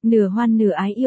Nửa hoan nửa ái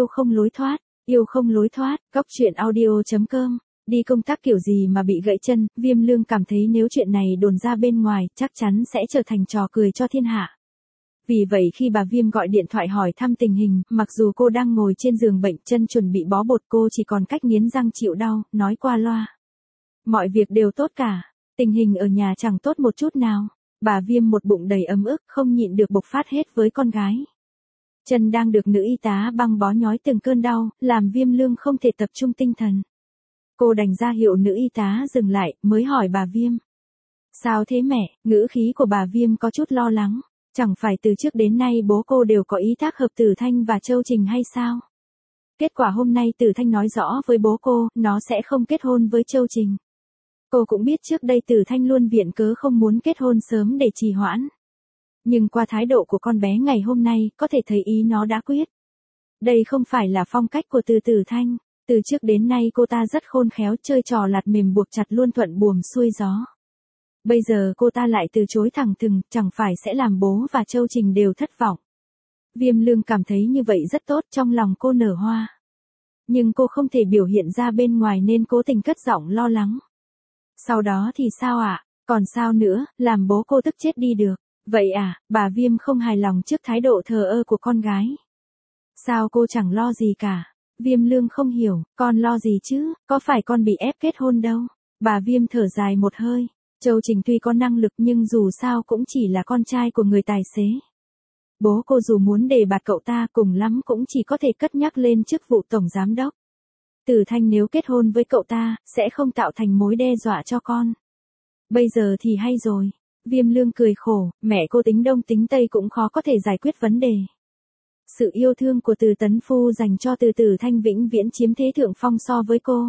yêu không lối thoát, góc chuyện audio.com. Đi công tác kiểu gì mà bị gãy chân, Viêm Lương cảm thấy nếu chuyện này đồn ra bên ngoài, chắc chắn sẽ trở thành trò cười cho thiên hạ. Vì vậy khi bà Viêm gọi điện thoại hỏi thăm tình hình, mặc dù cô đang ngồi trên giường bệnh chân chuẩn bị bó bột, cô chỉ còn cách nghiến răng chịu đau, nói qua loa. Mọi việc đều tốt cả, tình hình ở nhà chẳng tốt một chút nào. Bà Viêm một bụng đầy ấm ức, không nhịn được bộc phát hết với con gái. Chân đang được nữ y tá băng bó nhói từng cơn đau, làm Viêm Lương không thể tập trung tinh thần. Cô đành ra hiệu nữ y tá dừng lại, mới hỏi bà Viêm. Sao thế mẹ? Ngữ khí của bà Viêm có chút lo lắng. Chẳng phải từ trước đến nay bố cô đều có ý tác hợp Tử Thanh và Châu Trình hay sao? Kết quả hôm nay Tử Thanh nói rõ với bố cô, nó sẽ không kết hôn với Châu Trình. Cô cũng biết trước đây Tử Thanh luôn viện cớ không muốn kết hôn sớm để trì hoãn. Nhưng qua thái độ của con bé ngày hôm nay, có thể thấy ý nó đã quyết. Đây không phải là phong cách của Tử Thanh. Từ trước đến nay cô ta rất khôn khéo, chơi trò lạt mềm buộc chặt luôn thuận buồm xuôi gió. Bây giờ cô ta lại từ chối thẳng thừng, chẳng phải sẽ làm bố và Châu Trình đều thất vọng. Viêm Lương cảm thấy như vậy rất tốt, trong lòng cô nở hoa. Nhưng cô không thể biểu hiện ra bên ngoài nên cố tình cất giọng lo lắng. Sau đó thì sao ạ? Còn sao nữa, làm bố cô tức chết đi được. Vậy à, bà Viêm không hài lòng trước thái độ thờ ơ của con gái. Sao cô chẳng lo gì cả? Viêm Lương không hiểu, con lo gì chứ, có phải con bị ép kết hôn đâu. Bà Viêm thở dài một hơi. Châu Trình tuy có năng lực nhưng dù sao cũng chỉ là con trai của người tài xế. Bố cô dù muốn đề bạt cậu ta cùng lắm cũng chỉ có thể cất nhắc lên chức vụ tổng giám đốc. Tử Thanh nếu kết hôn với cậu ta, sẽ không tạo thành mối đe dọa cho con. Bây giờ thì hay rồi. Viêm Lương cười khổ, mẹ cô tính đông tính tây cũng khó có thể giải quyết vấn đề. Sự yêu thương của Từ Tấn Phu dành cho Tử Thanh vĩnh viễn chiếm thế thượng phong so với cô.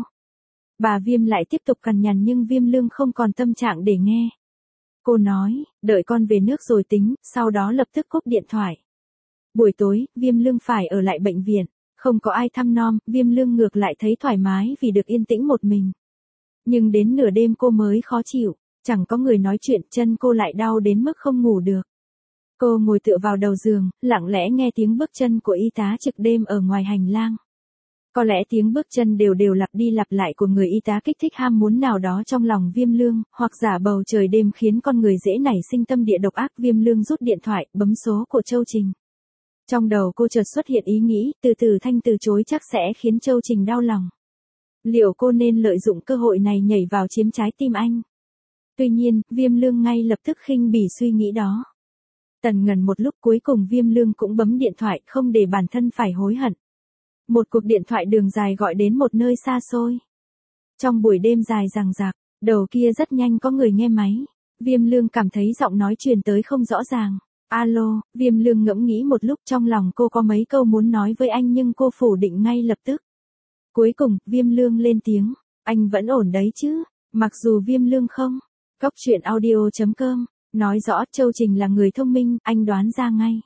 Bà Viêm lại tiếp tục cằn nhằn nhưng Viêm Lương không còn tâm trạng để nghe. Cô nói, đợi con về nước rồi tính, sau đó lập tức cúp điện thoại. Buổi tối, Viêm Lương phải ở lại bệnh viện, không có ai thăm nom, Viêm Lương ngược lại thấy thoải mái vì được yên tĩnh một mình. Nhưng đến nửa đêm cô mới khó chịu, chẳng có người nói chuyện, chân cô lại đau đến mức không ngủ được. Cô ngồi tựa vào đầu giường, lặng lẽ nghe tiếng bước chân của y tá trực đêm ở ngoài hành lang. Có lẽ tiếng bước chân đều lặp đi lặp lại của người y tá kích thích ham muốn nào đó trong lòng Viêm Lương, hoặc giả bầu trời đêm khiến con người dễ nảy sinh tâm địa độc ác. Viêm Lương rút điện thoại, bấm số của Châu Trình. Trong đầu cô chợt xuất hiện ý nghĩ, Tử Thanh từ chối chắc sẽ khiến Châu Trình đau lòng. Liệu cô nên lợi dụng cơ hội này nhảy vào chiếm trái tim anh? Tuy nhiên, Viêm Lương ngay lập tức khinh bỉ suy nghĩ đó. Tần ngần một lúc cuối cùng Viêm Lương cũng bấm điện thoại, không để bản thân phải hối hận. Một cuộc điện thoại đường dài gọi đến một nơi xa xôi. Trong buổi đêm dài dằng dặc, đầu kia rất nhanh có người nghe máy. Viêm Lương cảm thấy giọng nói truyền tới không rõ ràng. Alo, Viêm Lương ngẫm nghĩ một lúc, trong lòng cô có mấy câu muốn nói với anh nhưng cô phủ định ngay lập tức. Cuối cùng, Viêm Lương lên tiếng. Anh vẫn ổn đấy chứ? Mặc dù Viêm Lương không. Góc chuyện audio.com. Nói rõ Châu Trình là người thông minh, anh đoán ra ngay.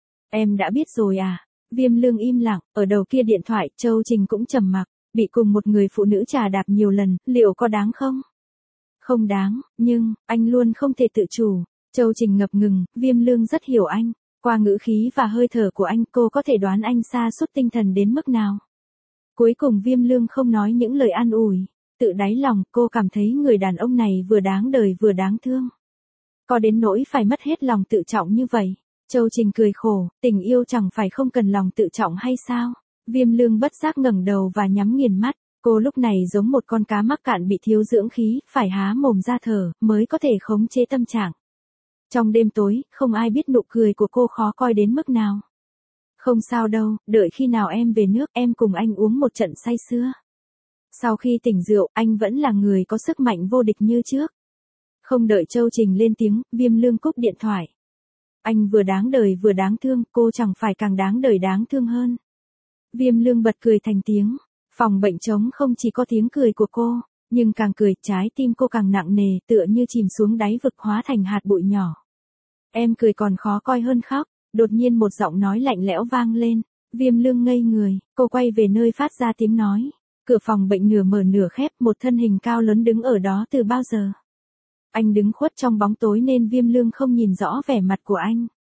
Em đã biết rồi à? Viêm Lương im lặng, ở đầu kia điện thoại, Châu Trình cũng trầm mặc, bị cùng một người phụ nữ trà đạp nhiều lần, liệu có đáng không? Không đáng, nhưng, anh luôn không thể tự chủ. Châu Trình ngập ngừng, Viêm Lương rất hiểu anh. Qua ngữ khí và hơi thở của anh, cô có thể đoán anh sa sút tinh thần đến mức nào. Cuối cùng Viêm Lương không nói những lời an ủi. Tự đáy lòng, cô cảm thấy người đàn ông này vừa đáng đời vừa đáng thương. Có đến nỗi phải mất hết lòng tự trọng như vậy. Châu Trình cười khổ, tình yêu chẳng phải không cần lòng tự trọng hay sao? Viêm Lương bất giác ngẩng đầu và nhắm nghiền mắt. Cô lúc này giống một con cá mắc cạn bị thiếu dưỡng khí, phải há mồm ra thở, mới có thể khống chế tâm trạng. Trong đêm tối, không ai biết nụ cười của cô khó coi đến mức nào. Không sao đâu, đợi khi nào em về nước, em cùng anh uống một trận say sưa. Sau khi tỉnh rượu, anh vẫn là người có sức mạnh vô địch như trước. Không đợi Châu Trình lên tiếng, Viêm Lương cúp điện thoại. Anh vừa đáng đời vừa đáng thương, cô chẳng phải càng đáng đời đáng thương hơn. Viêm Lương bật cười thành tiếng. Phòng bệnh trống không chỉ có tiếng cười của cô, nhưng càng cười, trái tim cô càng nặng nề, tựa như chìm xuống đáy vực hóa thành hạt bụi nhỏ. Em cười còn khó coi hơn khóc. Đột nhiên một giọng nói lạnh lẽo vang lên. Viêm Lương ngây người, cô quay về nơi phát ra tiếng nói. Cửa phòng bệnh nửa mở nửa khép, một thân hình cao lớn đứng ở đó từ bao giờ. Anh đứng khuất trong bóng tối nên Viêm Lương không nhìn rõ vẻ mặt của anh.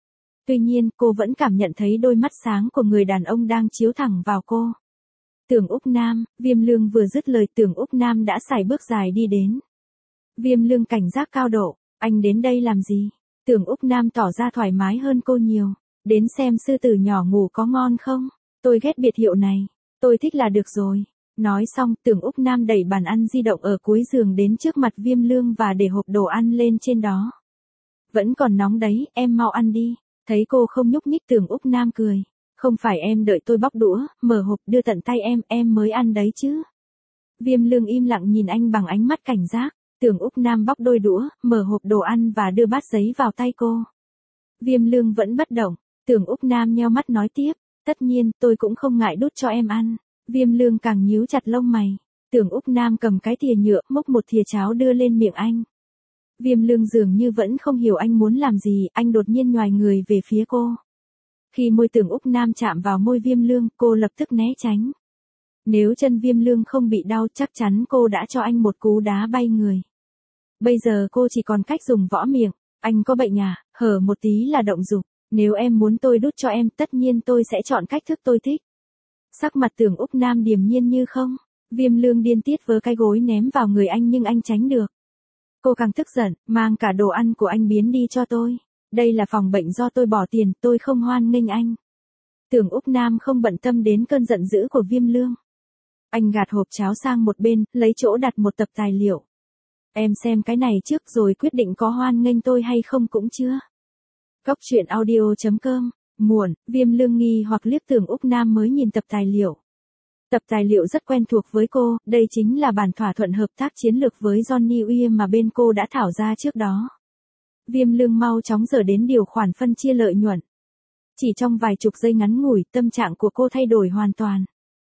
Tuy nhiên, cô vẫn cảm nhận thấy đôi mắt sáng của người đàn ông đang chiếu thẳng vào cô. Tưởng Úc Nam, Viêm Lương vừa dứt lời Tưởng Úc Nam đã sải bước dài đi đến. Viêm Lương cảnh giác cao độ, anh đến đây làm gì? Tưởng Úc Nam tỏ ra thoải mái hơn cô nhiều. Đến xem sư tử nhỏ ngủ có ngon không? Tôi ghét biệt hiệu này. Tôi thích là được rồi. Nói xong, Tưởng Úc Nam đẩy bàn ăn di động ở cuối giường đến trước mặt Viêm Lương và để hộp đồ ăn lên trên đó. Vẫn còn nóng đấy, em mau ăn đi. Thấy cô không nhúc nhích Tưởng Úc Nam cười. Không phải em đợi tôi bóc đũa, mở hộp đưa tận tay em mới ăn đấy chứ. Viêm Lương im lặng nhìn anh bằng ánh mắt cảnh giác. Tưởng Úc Nam bóc đôi đũa, mở hộp đồ ăn và đưa bát giấy vào tay cô. Viêm Lương vẫn bất động. Tưởng Úc Nam nheo mắt nói tiếp. Tất nhiên, tôi cũng không ngại đút cho em ăn. Viêm Lương càng nhíu chặt lông mày. Tưởng Úc Nam cầm cái thìa nhựa, múc một thìa cháo đưa lên miệng anh. Viêm Lương dường như vẫn không hiểu anh muốn làm gì, anh đột nhiên nhoài người về phía cô. Khi môi Tưởng Úc Nam chạm vào môi Viêm Lương, cô lập tức né tránh. Nếu chân Viêm Lương không bị đau chắc chắn cô đã cho anh một cú đá bay người. Bây giờ cô chỉ còn cách dùng võ miệng. Anh có bệnh à, hở một tí là động dục. Nếu em muốn tôi đút cho em tất nhiên tôi sẽ chọn cách thức tôi thích. Sắc mặt Tưởng Úc Nam điềm nhiên như không. Viêm Lương điên tiết vớ cái gối ném vào người anh nhưng anh tránh được. Cô càng tức giận, mang cả đồ ăn của anh biến đi cho tôi. Đây là phòng bệnh do tôi bỏ tiền, tôi không hoan nghênh anh. Tưởng Úc Nam không bận tâm đến cơn giận dữ của Viêm Lương. Anh gạt hộp cháo sang một bên, lấy chỗ đặt một tập tài liệu. Em xem cái này trước rồi quyết định có hoan nghênh tôi hay không cũng chưa. Góc truyện audio.com, muộn, Viêm Lương nghi hoặc liếc Tưởng Úc Nam mới nhìn tập tài liệu. Tập tài liệu rất quen thuộc với cô, đây chính là bản thỏa thuận hợp tác chiến lược với Johnny Uy mà bên cô đã thảo ra trước đó. Viêm Lương mau chóng dở đến điều khoản phân chia lợi nhuận. Chỉ trong vài chục giây ngắn ngủi, tâm trạng của cô thay đổi hoàn toàn.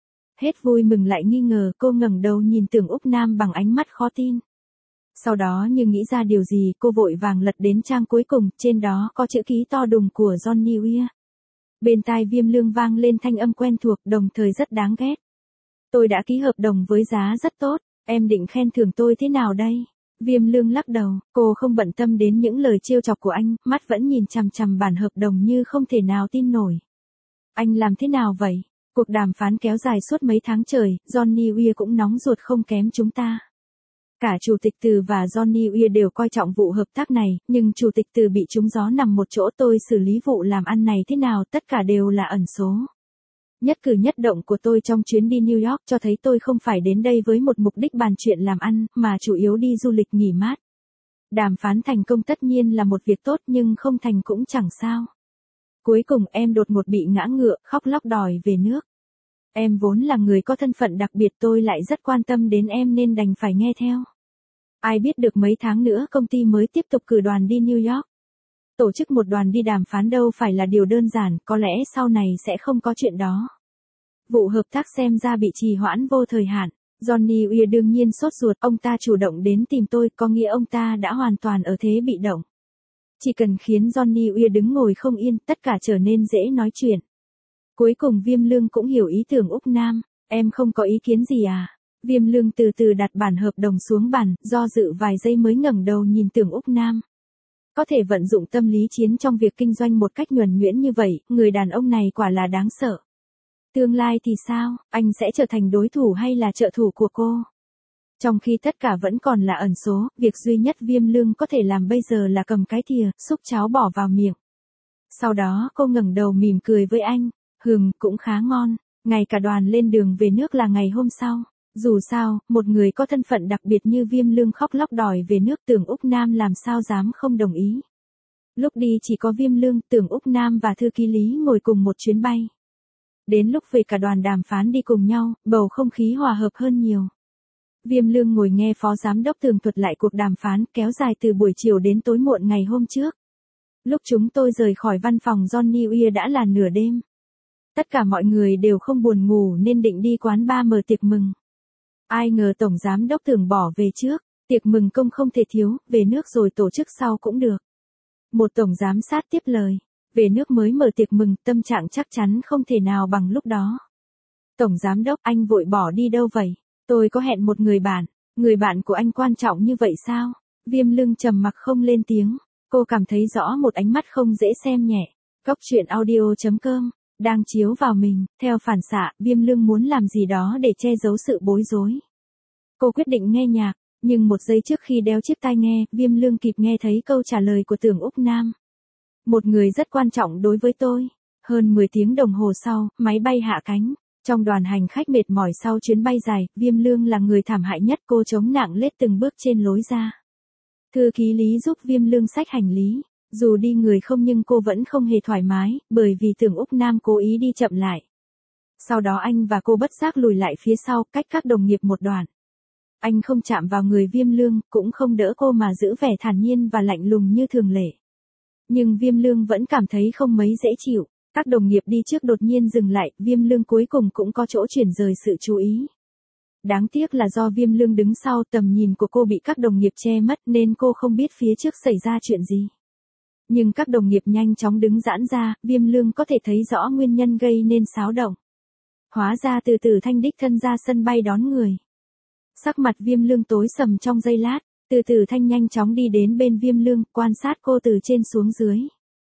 Hết vui mừng lại nghi ngờ, cô ngẩng đầu nhìn Tưởng Úc Nam bằng ánh mắt khó tin. Sau đó như nghĩ ra điều gì, cô vội vàng lật đến trang cuối cùng, trên đó có chữ ký to đùng của Johnny Uy. Bên tai Viêm Lương vang lên thanh âm quen thuộc, đồng thời rất đáng ghét. Tôi đã ký hợp đồng với giá rất tốt, em định khen thưởng tôi thế nào đây? Viêm Lương lắc đầu, cô không bận tâm đến những lời trêu chọc của anh, mắt vẫn nhìn chằm chằm bản hợp đồng như không thể nào tin nổi. Anh làm thế nào vậy? Cuộc đàm phán kéo dài suốt mấy tháng trời, Johnny Uy cũng nóng ruột không kém chúng ta. Cả Chủ tịch Từ và Johnny Uy đều coi trọng vụ hợp tác này, nhưng Chủ tịch Từ bị trúng gió nằm một chỗ, tôi xử lý vụ làm ăn này thế nào tất cả đều là ẩn số. Nhất cử nhất động của tôi trong chuyến đi New York cho thấy tôi không phải đến đây với một mục đích bàn chuyện làm ăn, mà chủ yếu đi du lịch nghỉ mát. Đàm phán thành công tất nhiên là một việc tốt nhưng không thành cũng chẳng sao. Cuối cùng em đột ngột bị ngã ngựa, khóc lóc đòi về nước. Em vốn là người có thân phận đặc biệt, tôi lại rất quan tâm đến em nên đành phải nghe theo. Ai biết được mấy tháng nữa công ty mới tiếp tục cử đoàn đi New York. Tổ chức một đoàn đi đàm phán đâu phải là điều đơn giản, có lẽ sau này sẽ không có chuyện đó. Vụ hợp tác xem ra bị trì hoãn vô thời hạn. Johnny Uy đương nhiên sốt ruột, ông ta chủ động đến tìm tôi, có nghĩa ông ta đã hoàn toàn ở thế bị động. Chỉ cần khiến Johnny Uy đứng ngồi không yên, tất cả trở nên dễ nói chuyện. Cuối cùng Viêm Lương cũng hiểu ý tưởng Úc Nam, em không có ý kiến gì à? Viêm Lương từ từ đặt bản hợp đồng xuống bàn, do dự vài giây mới ngẩng đầu nhìn tưởng Úc Nam. Có thể vận dụng tâm lý chiến trong việc kinh doanh một cách nhuần nhuyễn như vậy, người đàn ông này quả là đáng sợ. Tương lai thì sao, anh sẽ trở thành đối thủ hay là trợ thủ của cô? Trong khi tất cả vẫn còn là ẩn số, việc duy nhất Viêm Lương có thể làm bây giờ là cầm cái thìa, xúc cháo bỏ vào miệng. Sau đó cô ngẩng đầu mỉm cười với anh, cũng khá ngon, ngày cả đoàn lên đường về nước là ngày hôm sau. Dù sao, một người có thân phận đặc biệt như Viêm Lương khóc lóc đòi về nước, tưởng Úc Nam làm sao dám không đồng ý. Lúc đi chỉ có Viêm Lương, tưởng Úc Nam và thư ký Lý ngồi cùng một chuyến bay. Đến lúc về cả đoàn đàm phán đi cùng nhau, bầu không khí hòa hợp hơn nhiều. Viêm Lương ngồi nghe phó giám đốc tường thuật lại cuộc đàm phán kéo dài từ buổi chiều đến tối muộn ngày hôm trước. Lúc chúng tôi rời khỏi văn phòng Johnny Uy đã là nửa đêm. Tất cả mọi người đều không buồn ngủ nên định đi quán bar mở tiệc mừng. Ai ngờ tổng giám đốc tưởng bỏ về trước, tiệc mừng công không thể thiếu, về nước rồi tổ chức sau cũng được. Một tổng giám sát tiếp lời, về nước mới mở tiệc mừng, tâm trạng chắc chắn không thể nào bằng lúc đó. Tổng giám đốc, anh vội bỏ đi đâu vậy? Tôi có hẹn một người bạn của anh quan trọng như vậy sao? Viêm Lương trầm mặc không lên tiếng, cô cảm thấy rõ một ánh mắt không dễ xem nhẹ. Cốc truyện audio.com, đang chiếu vào mình, theo phản xạ, Viêm Lương muốn làm gì đó để che giấu sự bối rối. Cô quyết định nghe nhạc, nhưng một giây trước khi đeo chiếc tai nghe, Viêm Lương kịp nghe thấy câu trả lời của Tưởng Úc Nam. Một người rất quan trọng đối với tôi. Hơn 10 tiếng đồng hồ sau, máy bay hạ cánh. Trong đoàn hành khách mệt mỏi sau chuyến bay dài, Viêm Lương là người thảm hại nhất, cô chống nặng lết từng bước trên lối ra. Thư ký Lý giúp Viêm Lương xách hành lý. Dù đi người không nhưng cô vẫn không hề thoải mái, bởi vì Tưởng Úc Nam cố ý đi chậm lại. Sau đó anh và cô bất giác lùi lại phía sau, cách các đồng nghiệp một đoạn. Anh không chạm vào người Viêm Lương, cũng không đỡ cô mà giữ vẻ thản nhiên và lạnh lùng như thường lệ. Nhưng Viêm Lương vẫn cảm thấy không mấy dễ chịu. Các đồng nghiệp đi trước đột nhiên dừng lại, Viêm Lương cuối cùng cũng có chỗ chuyển rời sự chú ý. Đáng tiếc là do Viêm Lương đứng sau, tầm nhìn của cô bị các đồng nghiệp che mất nên cô không biết phía trước xảy ra chuyện gì. Nhưng các đồng nghiệp nhanh chóng đứng giãn ra, Viêm Lương có thể thấy rõ nguyên nhân gây nên xáo động. Hóa ra Từ Tử Thanh đích thân ra sân bay đón người. Sắc mặt Viêm Lương tối sầm trong giây lát, Từ Tử Thanh nhanh chóng đi đến bên Viêm Lương, quan sát cô từ trên xuống dưới.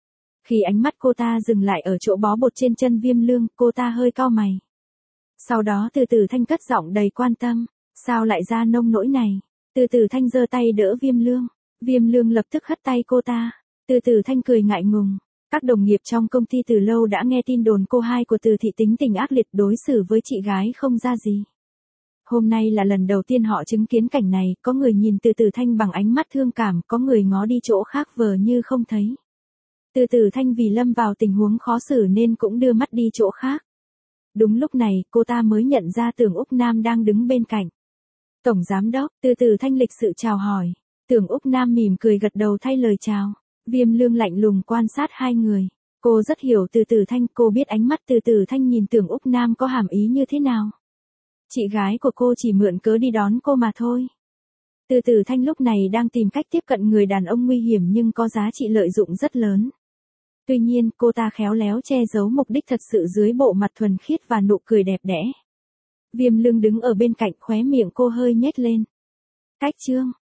Khi ánh mắt cô ta dừng lại ở chỗ bó bột trên chân Viêm Lương, cô ta hơi cau mày. Sau đó Từ Tử Thanh cất giọng đầy quan tâm, sao lại ra nông nỗi này? Từ Tử Thanh giơ tay đỡ Viêm Lương, Viêm Lương lập tức hất tay cô ta. Từ Tử Thanh cười ngại ngùng. Các đồng nghiệp trong công ty từ lâu đã nghe tin đồn cô hai của Từ Thị tính tình ác liệt, đối xử với chị gái không ra gì. Hôm nay là lần đầu tiên họ chứng kiến cảnh này, có người nhìn Từ Tử Thanh bằng ánh mắt thương cảm, có người ngó đi chỗ khác vờ như không thấy. Từ Tử Thanh vì lâm vào tình huống khó xử nên cũng đưa mắt đi chỗ khác. Đúng lúc này, cô ta mới nhận ra Tưởng Úc Nam đang đứng bên cạnh. Tổng giám đốc, Từ Tử Thanh lịch sự chào hỏi. Tưởng Úc Nam mỉm cười gật đầu thay lời chào. Viêm Lương lạnh lùng quan sát hai người. Cô rất hiểu Từ Tử Thanh, cô biết ánh mắt Từ Tử Thanh nhìn Tưởng Úc Nam có hàm ý như thế nào. Chị gái của cô chỉ mượn cớ đi đón cô mà thôi. Từ Tử Thanh lúc này đang tìm cách tiếp cận người đàn ông nguy hiểm nhưng có giá trị lợi dụng rất lớn. Tuy nhiên, cô ta khéo léo che giấu mục đích thật sự dưới bộ mặt thuần khiết và nụ cười đẹp đẽ. Viêm Lương đứng ở bên cạnh, khóe miệng cô hơi nhếch lên. Cách chương